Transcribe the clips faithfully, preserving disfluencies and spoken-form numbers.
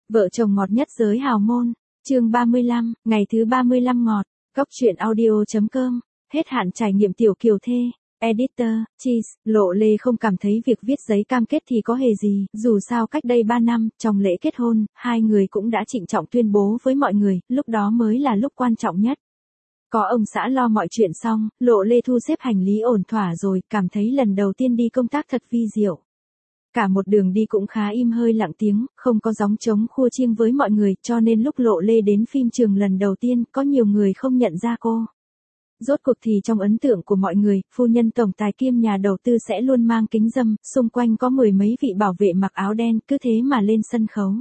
Vợ chồng ngọt nhất giới hào môn, chương ba mươi lăm, ngày thứ ba mươi lăm ngọt, góc truyện audio.com, hết hạn trải nghiệm tiểu kiều thê, editor, cheese, Lộ Lê không cảm thấy việc viết giấy cam kết thì có hề gì, dù sao cách đây ba năm, trong lễ kết hôn, hai người cũng đã trịnh trọng tuyên bố với mọi người, lúc đó mới là lúc quan trọng nhất. Có ông xã lo mọi chuyện xong, Lộ Lê thu xếp hành lý ổn thỏa rồi, cảm thấy lần đầu tiên đi công tác thật vi diệu. Cả một đường đi cũng khá im hơi lặng tiếng, không có gióng trống khua chiêng với mọi người, cho nên lúc Lộ Lê đến phim trường lần đầu tiên, có nhiều người không nhận ra cô. Rốt cuộc thì trong ấn tượng của mọi người, phu nhân tổng tài kiêm nhà đầu tư sẽ luôn mang kính râm, xung quanh có mười mấy vị bảo vệ mặc áo đen, cứ thế mà lên sân khấu.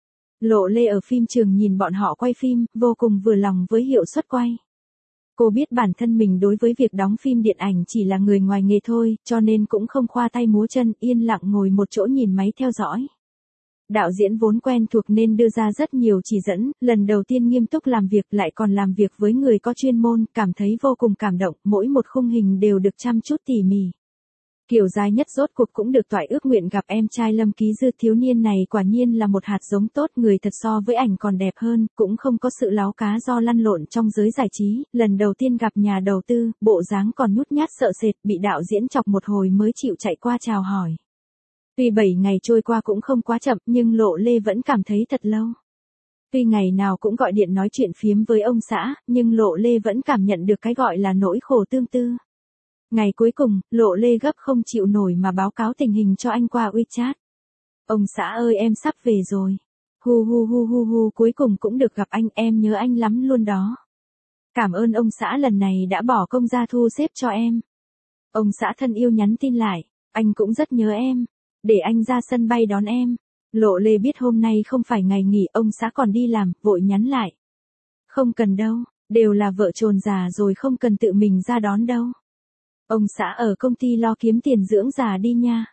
Lộ Lê ở phim trường nhìn bọn họ quay phim, vô cùng vừa lòng với hiệu suất quay. Cô biết bản thân mình đối với việc đóng phim điện ảnh chỉ là người ngoài nghề thôi, cho nên cũng không khoa tay múa chân, yên lặng ngồi một chỗ nhìn máy theo dõi. Đạo diễn vốn quen thuộc nên đưa ra rất nhiều chỉ dẫn, lần đầu tiên nghiêm túc làm việc lại còn làm việc với người có chuyên môn, cảm thấy vô cùng cảm động, mỗi một khung hình đều được chăm chút tỉ mỉ. Kiều Giai Nhất rốt cuộc cũng được toại ước nguyện gặp em trai Lâm Ký Dư, thiếu niên này quả nhiên là một hạt giống tốt, người thật so với ảnh còn đẹp hơn, cũng không có sự láo cá do lăn lộn trong giới giải trí, lần đầu tiên gặp nhà đầu tư, bộ dáng còn nhút nhát sợ sệt, bị đạo diễn chọc một hồi mới chịu chạy qua chào hỏi. Tuy bảy ngày trôi qua cũng không quá chậm, nhưng Lộ Lê vẫn cảm thấy thật lâu. Tuy ngày nào cũng gọi điện nói chuyện phiếm với ông xã, nhưng Lộ Lê vẫn cảm nhận được cái gọi là nỗi khổ tương tư. Ngày cuối cùng, Lộ Lê gấp không chịu nổi mà báo cáo tình hình cho anh qua WeChat. Ông xã ơi, em sắp về rồi. Hu hu hu hu hu, cuối cùng cũng được gặp anh, em nhớ anh lắm luôn đó. Cảm ơn ông xã lần này đã bỏ công ra thu xếp cho em. Ông xã thân yêu nhắn tin lại, anh cũng rất nhớ em. Để anh ra sân bay đón em. Lộ Lê biết hôm nay không phải ngày nghỉ, ông xã còn đi làm, vội nhắn lại. Không cần đâu, đều là vợ chồng già rồi, không cần tự mình ra đón đâu. Ông xã ở công ty lo kiếm tiền dưỡng già đi nha.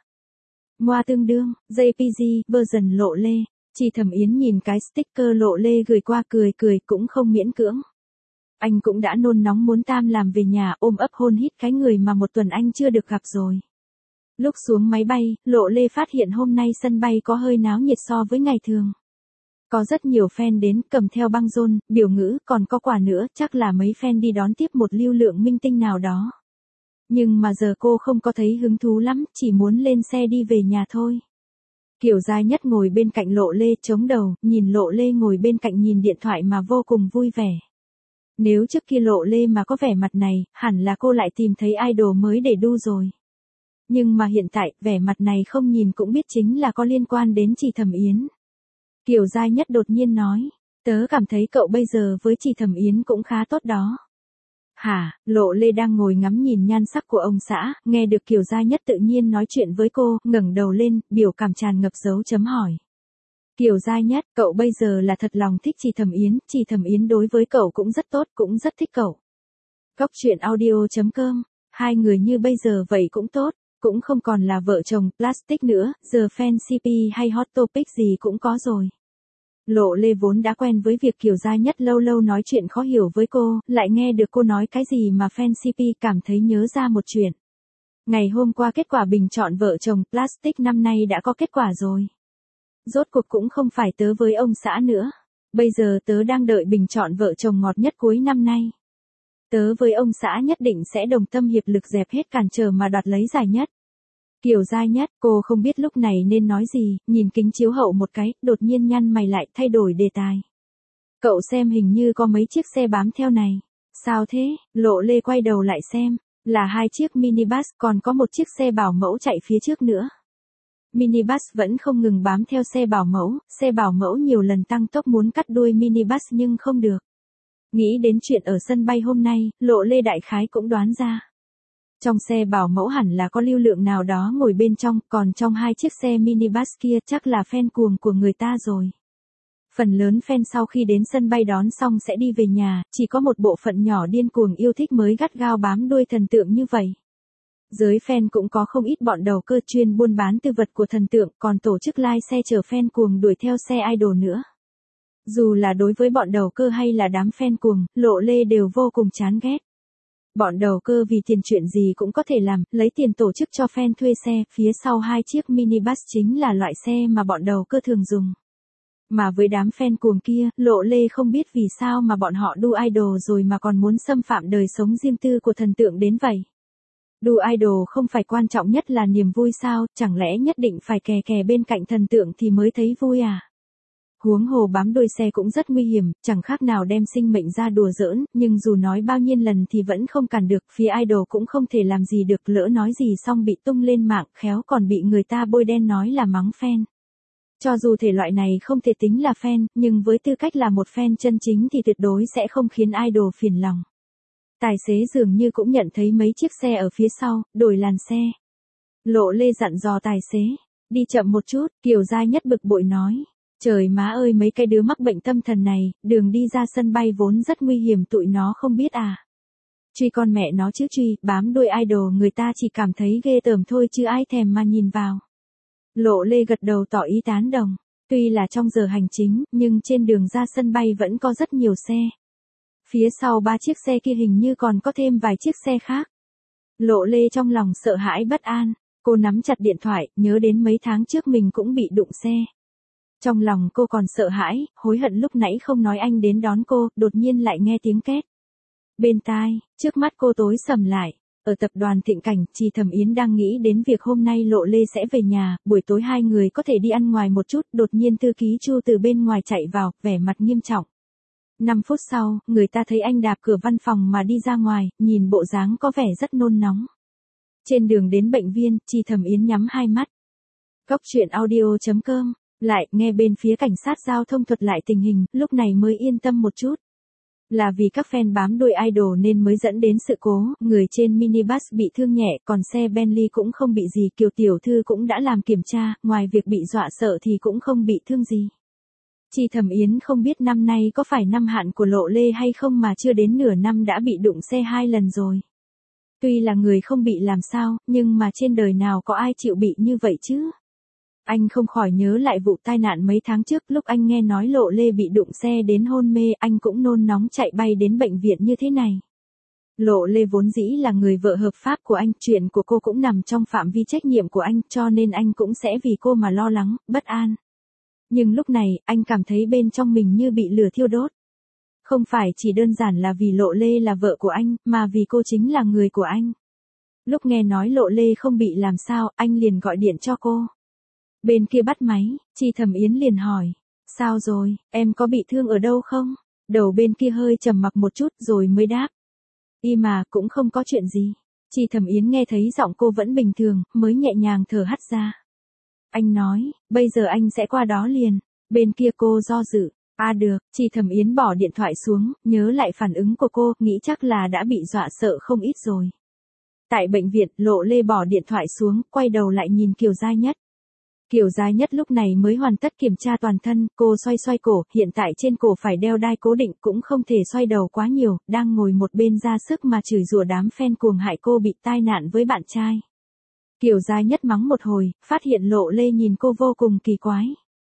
Moa tương đương, giê pê giê, version Lộ Lê. Chị Thẩm Yến nhìn cái sticker Lộ Lê gửi qua cười cười cũng không miễn cưỡng. Anh cũng đã nôn nóng muốn tam làm về nhà, ôm ấp hôn hít cái người mà một tuần anh chưa được gặp rồi. Lúc xuống máy bay, Lộ Lê phát hiện hôm nay sân bay có hơi náo nhiệt so với ngày thường. Có rất nhiều fan đến, cầm theo băng rôn, biểu ngữ, còn có quà nữa, chắc là mấy fan đi đón tiếp một lưu lượng minh tinh nào đó. Nhưng mà giờ cô không có thấy hứng thú lắm, chỉ muốn lên xe đi về nhà thôi. Kiều Giai Nhất ngồi bên cạnh Lộ Lê chống đầu, nhìn Lộ Lê ngồi bên cạnh nhìn điện thoại mà vô cùng vui vẻ. Nếu trước kia Lộ Lê mà có vẻ mặt này, hẳn là cô lại tìm thấy idol mới để đu rồi. Nhưng mà hiện tại, vẻ mặt này không nhìn cũng biết chính là có liên quan đến chị Thẩm Yến. Kiều Giai Nhất đột nhiên nói, tớ cảm thấy cậu bây giờ với chị Thẩm Yến cũng khá tốt đó. Hả, Lộ Lê đang ngồi ngắm nhìn nhan sắc của ông xã, nghe được Kiều Giai Nhất tự nhiên nói chuyện với cô, ngẩng đầu lên, biểu cảm tràn ngập dấu chấm hỏi. Kiều Giai Nhất, cậu bây giờ là thật lòng thích chị Thẩm Yến, chị Thẩm Yến đối với cậu cũng rất tốt, cũng rất thích cậu. Góc truyện audio.com, hai người như bây giờ vậy cũng tốt, cũng không còn là vợ chồng plastic nữa, giờ fan xê pê hay hot topic gì cũng có rồi. Lộ Lê vốn đã quen với việc Kiều Giai Nhất lâu lâu nói chuyện khó hiểu với cô, lại nghe được cô nói cái gì mà fan xê pê cảm thấy nhớ ra một chuyện. Ngày hôm qua kết quả bình chọn vợ chồng plastic năm nay đã có kết quả rồi. Rốt cuộc cũng không phải tớ với ông xã nữa. Bây giờ tớ đang đợi bình chọn vợ chồng ngọt nhất cuối năm nay. Tớ với ông xã nhất định sẽ đồng tâm hiệp lực dẹp hết cản trở mà đoạt lấy giải nhất. Kiều Giai Nhất, cô không biết lúc này nên nói gì, nhìn kính chiếu hậu một cái, đột nhiên nhăn mày lại, thay đổi đề tài. Cậu xem hình như có mấy chiếc xe bám theo này. Sao thế? Lộ Lê quay đầu lại xem, là hai chiếc minibus, còn có một chiếc xe bảo mẫu chạy phía trước nữa. Minibus vẫn không ngừng bám theo xe bảo mẫu, xe bảo mẫu nhiều lần tăng tốc muốn cắt đuôi minibus nhưng không được. Nghĩ đến chuyện ở sân bay hôm nay, Lộ Lê đại khái cũng đoán ra. Trong xe bảo mẫu hẳn là có lưu lượng nào đó ngồi bên trong, còn trong hai chiếc xe minibus kia chắc là fan cuồng của người ta rồi. Phần lớn fan sau khi đến sân bay đón xong sẽ đi về nhà, chỉ có một bộ phận nhỏ điên cuồng yêu thích mới gắt gao bám đuôi thần tượng như vậy. Giới fan cũng có không ít bọn đầu cơ chuyên buôn bán tư vật của thần tượng, còn tổ chức live xe chở fan cuồng đuổi theo xe idol nữa. Dù là đối với bọn đầu cơ hay là đám fan cuồng, Lộ Lê đều vô cùng chán ghét. Bọn đầu cơ vì tiền chuyện gì cũng có thể làm, lấy tiền tổ chức cho fan thuê xe, phía sau hai chiếc minibus chính là loại xe mà bọn đầu cơ thường dùng. Mà với đám fan cuồng kia, Lộ Lê không biết vì sao mà bọn họ đu idol rồi mà còn muốn xâm phạm đời sống riêng tư của thần tượng đến vậy. Đu idol không phải quan trọng nhất là niềm vui sao, chẳng lẽ nhất định phải kè kè bên cạnh thần tượng thì mới thấy vui à? Huống hồ bám đuôi xe cũng rất nguy hiểm, chẳng khác nào đem sinh mệnh ra đùa giỡn, nhưng dù nói bao nhiêu lần thì vẫn không cản được, phía idol cũng không thể làm gì được, lỡ nói gì xong bị tung lên mạng, khéo còn bị người ta bôi đen nói là mắng fan. Cho dù thể loại này không thể tính là fan, nhưng với tư cách là một fan chân chính thì tuyệt đối sẽ không khiến idol phiền lòng. Tài xế dường như cũng nhận thấy mấy chiếc xe ở phía sau, đổi làn xe. Lộ Lê dặn dò tài xế, đi chậm một chút, Kiều Giai Nhất bực bội nói. Trời má ơi, mấy cái đứa mắc bệnh tâm thần này, đường đi ra sân bay vốn rất nguy hiểm, tụi nó không biết à. Truy con mẹ nó chứ truy, bám đuôi idol người ta chỉ cảm thấy ghê tởm thôi chứ ai thèm mà nhìn vào. Lộ Lê gật đầu tỏ ý tán đồng. Tuy là trong giờ hành chính, nhưng trên đường ra sân bay vẫn có rất nhiều xe. Phía sau ba chiếc xe kia hình như còn có thêm vài chiếc xe khác. Lộ Lê trong lòng sợ hãi bất an, cô nắm chặt điện thoại, nhớ đến mấy tháng trước mình cũng bị đụng xe. Trong lòng cô còn sợ hãi, hối hận lúc nãy không nói anh đến đón cô, đột nhiên lại nghe tiếng két. Bên tai, trước mắt cô tối sầm lại. Ở tập đoàn Thịnh Cảnh, Chi Thẩm Yến đang nghĩ đến việc hôm nay Lộ Lê sẽ về nhà, buổi tối hai người có thể đi ăn ngoài một chút, đột nhiên thư ký Chu từ bên ngoài chạy vào, vẻ mặt nghiêm trọng. năm phút sau, người ta thấy anh đạp cửa văn phòng mà đi ra ngoài, nhìn bộ dáng có vẻ rất nôn nóng. Trên đường đến bệnh viện, Chi Thẩm Yến nhắm hai mắt. Cốc truyện audio chấm com, lại nghe bên phía cảnh sát giao thông thuật lại tình hình, lúc này mới yên tâm một chút. Là vì các fan bám đuôi idol nên mới dẫn đến sự cố, người trên minibus bị thương nhẹ, còn xe Bentley cũng không bị gì, Kiều tiểu thư cũng đã làm kiểm tra, ngoài việc bị dọa sợ thì cũng không bị thương gì. Chi Thẩm Yến không biết năm nay có phải năm hạn của Lộ Lê hay không mà chưa đến nửa năm đã bị đụng xe hai lần rồi. Tuy là người không bị làm sao, nhưng mà trên đời nào có ai chịu bị như vậy chứ? Anh không khỏi nhớ lại vụ tai nạn mấy tháng trước, lúc anh nghe nói Lộ Lê bị đụng xe đến hôn mê, anh cũng nôn nóng chạy bay đến bệnh viện như thế này. Lộ Lê vốn dĩ là người vợ hợp pháp của anh, chuyện của cô cũng nằm trong phạm vi trách nhiệm của anh, cho nên anh cũng sẽ vì cô mà lo lắng, bất an. Nhưng lúc này, anh cảm thấy bên trong mình như bị lửa thiêu đốt. Không phải chỉ đơn giản là vì Lộ Lê là vợ của anh, mà vì cô chính là người của anh. Lúc nghe nói Lộ Lê không bị làm sao, anh liền gọi điện cho cô. Bên kia bắt máy, Chi Thẩm Yến liền hỏi, sao rồi, em có bị thương ở đâu không? Đầu bên kia hơi trầm mặc một chút rồi mới đáp. Y mà, cũng không có chuyện gì. Chi Thẩm Yến nghe thấy giọng cô vẫn bình thường, mới nhẹ nhàng thở hắt ra. Anh nói, bây giờ anh sẽ qua đó liền. Bên kia cô do dự. À được, Chi Thẩm Yến bỏ điện thoại xuống, nhớ lại phản ứng của cô, nghĩ chắc là đã bị dọa sợ không ít rồi. Tại bệnh viện, Lộ Lê bỏ điện thoại xuống, quay đầu lại nhìn Kiều Giai Nhất. Kiều Giai Nhất lúc này mới hoàn tất kiểm tra toàn thân, cô xoay xoay cổ, hiện tại trên cổ phải đeo đai cố định, cũng không thể xoay đầu quá nhiều, đang ngồi một bên ra sức mà chửi rủa đám fan cuồng hại cô bị tai nạn với bạn trai. Kiều Giai Nhất mắng một hồi, phát hiện Lộ Lê nhìn cô vô cùng kỳ quái.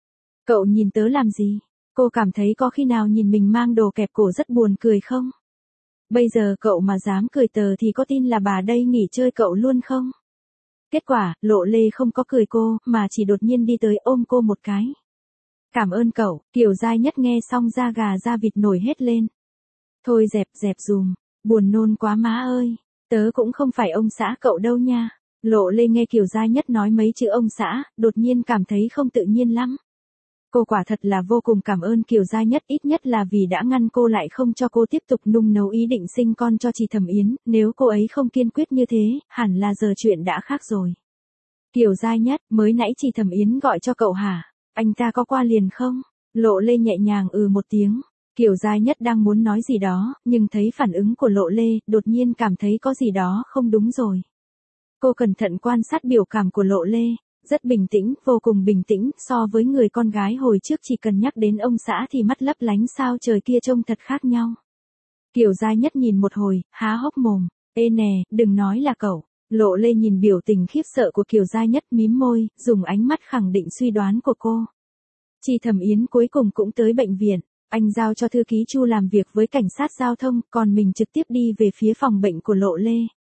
Cậu nhìn tớ làm gì? Cô cảm thấy có khi nào nhìn mình mang đồ kẹp cổ rất buồn cười không? Bây giờ cậu mà dám cười tờ thì có tin là bà đây nghỉ chơi cậu luôn không? Kết quả, Lộ Lê không có cười cô, mà chỉ đột nhiên đi tới ôm cô một cái. Cảm ơn cậu, Kiều Giai Nhất nghe xong da gà da vịt nổi hết lên. Thôi dẹp dẹp dùm, buồn nôn quá má ơi, tớ cũng không phải ông xã cậu đâu nha. Lộ Lê nghe Kiều Giai Nhất nói mấy chữ ông xã, đột nhiên cảm thấy không tự nhiên lắm. Cô quả thật là vô cùng cảm ơn Kiều Giai Nhất, ít nhất là vì đã ngăn cô lại không cho cô tiếp tục nung nấu ý định sinh con cho Chi Thẩm Yến, nếu cô ấy không kiên quyết như thế, hẳn là giờ chuyện đã khác rồi. Kiều Giai Nhất, mới nãy Chi Thẩm Yến gọi cho cậu hả? Anh ta có qua liền không? Lộ Lê nhẹ nhàng ừ một tiếng. Kiều Giai Nhất đang muốn nói gì đó, nhưng thấy phản ứng của Lộ Lê, đột nhiên cảm thấy có gì đó không đúng rồi. Cô cẩn thận quan sát biểu cảm của Lộ Lê. Rất bình tĩnh, vô cùng bình tĩnh, so với người con gái hồi trước chỉ cần nhắc đến ông xã thì mắt lấp lánh sao trời kia trông thật khác nhau. Kiều Giai Nhất nhìn một hồi, há hốc mồm, ê nè, đừng nói là cậu. Lộ Lê nhìn biểu tình khiếp sợ của Kiều Giai Nhất mím môi, dùng ánh mắt khẳng định suy đoán của cô. Chi Thẩm Yến cuối cùng cũng tới bệnh viện, anh giao cho thư ký Chu làm việc với cảnh sát giao thông, còn mình trực tiếp đi về phía phòng bệnh của Lộ Lê.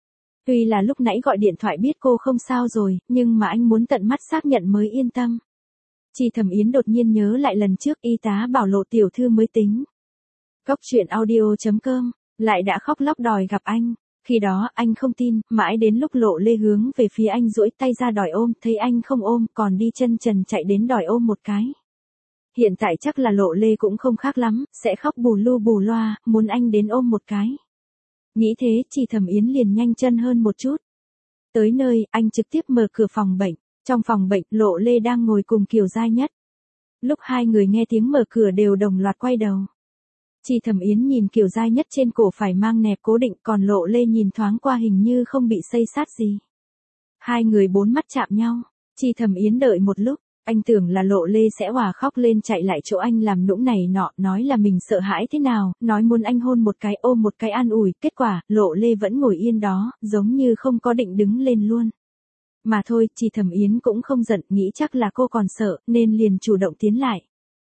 Tuy là lúc nãy gọi điện thoại biết cô không sao rồi, nhưng mà anh muốn tận mắt xác nhận mới yên tâm. Chi Thẩm Yến đột nhiên nhớ lại lần trước y tá bảo Lộ tiểu thư mới tính. Cốc truyện audio chấm com, lại đã khóc lóc đòi gặp anh. Khi đó anh không tin, mãi đến lúc Lộ Lê hướng về phía anh duỗi tay ra đòi ôm, thấy anh không ôm, còn đi chân trần chạy đến đòi ôm một cái. Hiện tại chắc là Lộ Lê cũng không khác lắm, sẽ khóc bù lu bù loa, muốn anh đến ôm một cái. Nghĩ thế, Chi Thẩm Yến liền nhanh chân hơn một chút. Tới nơi, anh trực tiếp mở cửa phòng bệnh. Trong phòng bệnh, Lộ Lê đang ngồi cùng Kiều Giai Nhất. Lúc hai người nghe tiếng mở cửa đều đồng loạt quay đầu. Chi Thẩm Yến nhìn Kiều Giai Nhất trên cổ phải mang nẹp cố định, còn Lộ Lê nhìn thoáng qua hình như không bị xây sát gì. Hai người bốn mắt chạm nhau. Chi Thẩm Yến đợi một lúc, anh tưởng là Lộ Lê sẽ òa khóc lên chạy lại chỗ anh làm nũng này nọ, nói là mình sợ hãi thế nào, nói muốn anh hôn một cái ôm một cái an ủi, kết quả, Lộ Lê vẫn ngồi yên đó, giống như không có định đứng lên luôn. Mà thôi, Chi Thẩm Yến cũng không giận, nghĩ chắc là cô còn sợ, nên liền chủ động tiến lại.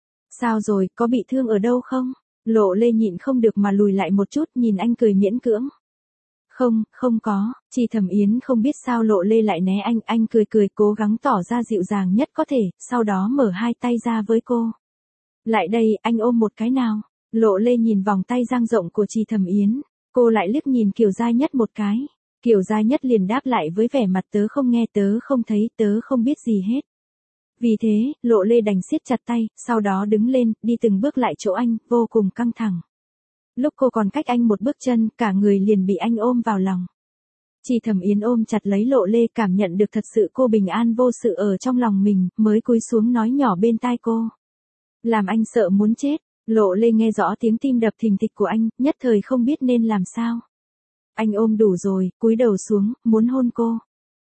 Sao rồi, có bị thương ở đâu không? Lộ Lê nhịn không được mà lùi lại một chút, nhìn anh cười miễn cưỡng. Không, không có. Chi Thẩm Yến không biết sao Lộ Lê lại né anh, anh cười cười cố gắng tỏ ra dịu dàng nhất có thể, sau đó mở hai tay ra với cô. Lại đây, anh ôm một cái nào. Lộ Lê nhìn vòng tay dang rộng của Chi Thẩm Yến, cô lại liếc nhìn Kiều Giai Nhất một cái. Kiều Giai Nhất liền đáp lại với vẻ mặt tớ không nghe, tớ không thấy, tớ không biết gì hết. Vì thế, Lộ Lê đành siết chặt tay, sau đó đứng lên, đi từng bước lại chỗ anh, vô cùng căng thẳng. Lúc cô còn cách anh một bước chân, cả người liền bị anh ôm vào lòng. Chi Thẩm Yến ôm chặt lấy Lộ Lê, cảm nhận được thật sự cô bình an vô sự ở trong lòng mình, mới cúi xuống nói nhỏ bên tai cô. Làm anh sợ muốn chết. Lộ Lê nghe rõ tiếng tim đập thình thịch của anh, nhất thời không biết nên làm sao. Anh ôm đủ rồi, cúi đầu xuống, muốn hôn cô.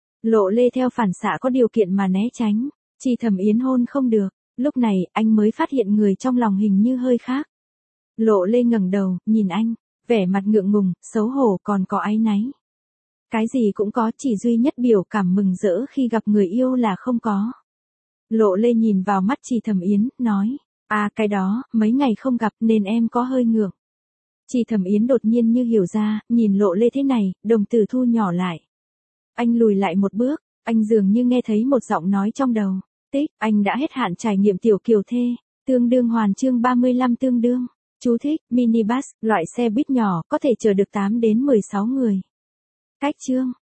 Lộ Lê theo phản xạ có điều kiện mà né tránh. Chi Thẩm Yến hôn không được. Lúc này, anh mới phát hiện người trong lòng hình như hơi khác. Lộ Lê ngẩng đầu, nhìn anh, vẻ mặt ngượng ngùng, xấu hổ còn có áy náy. Cái gì cũng có, chỉ duy nhất biểu cảm mừng rỡ khi gặp người yêu là không có. Lộ Lê nhìn vào mắt Chi Thẩm Yến, nói, à cái đó, mấy ngày không gặp nên em có hơi ngượng. Chi Thẩm Yến đột nhiên như hiểu ra, nhìn Lộ Lê thế này, đồng tử thu nhỏ lại. Anh lùi lại một bước, anh dường như nghe thấy một giọng nói trong đầu. Tích, anh đã hết hạn trải nghiệm tiểu kiều thê, tương đương hoàn chương ba mươi lăm tương đương. Chú thích, minibus, loại xe buýt nhỏ, có thể chở được tám đến mười sáu người. Cách chương.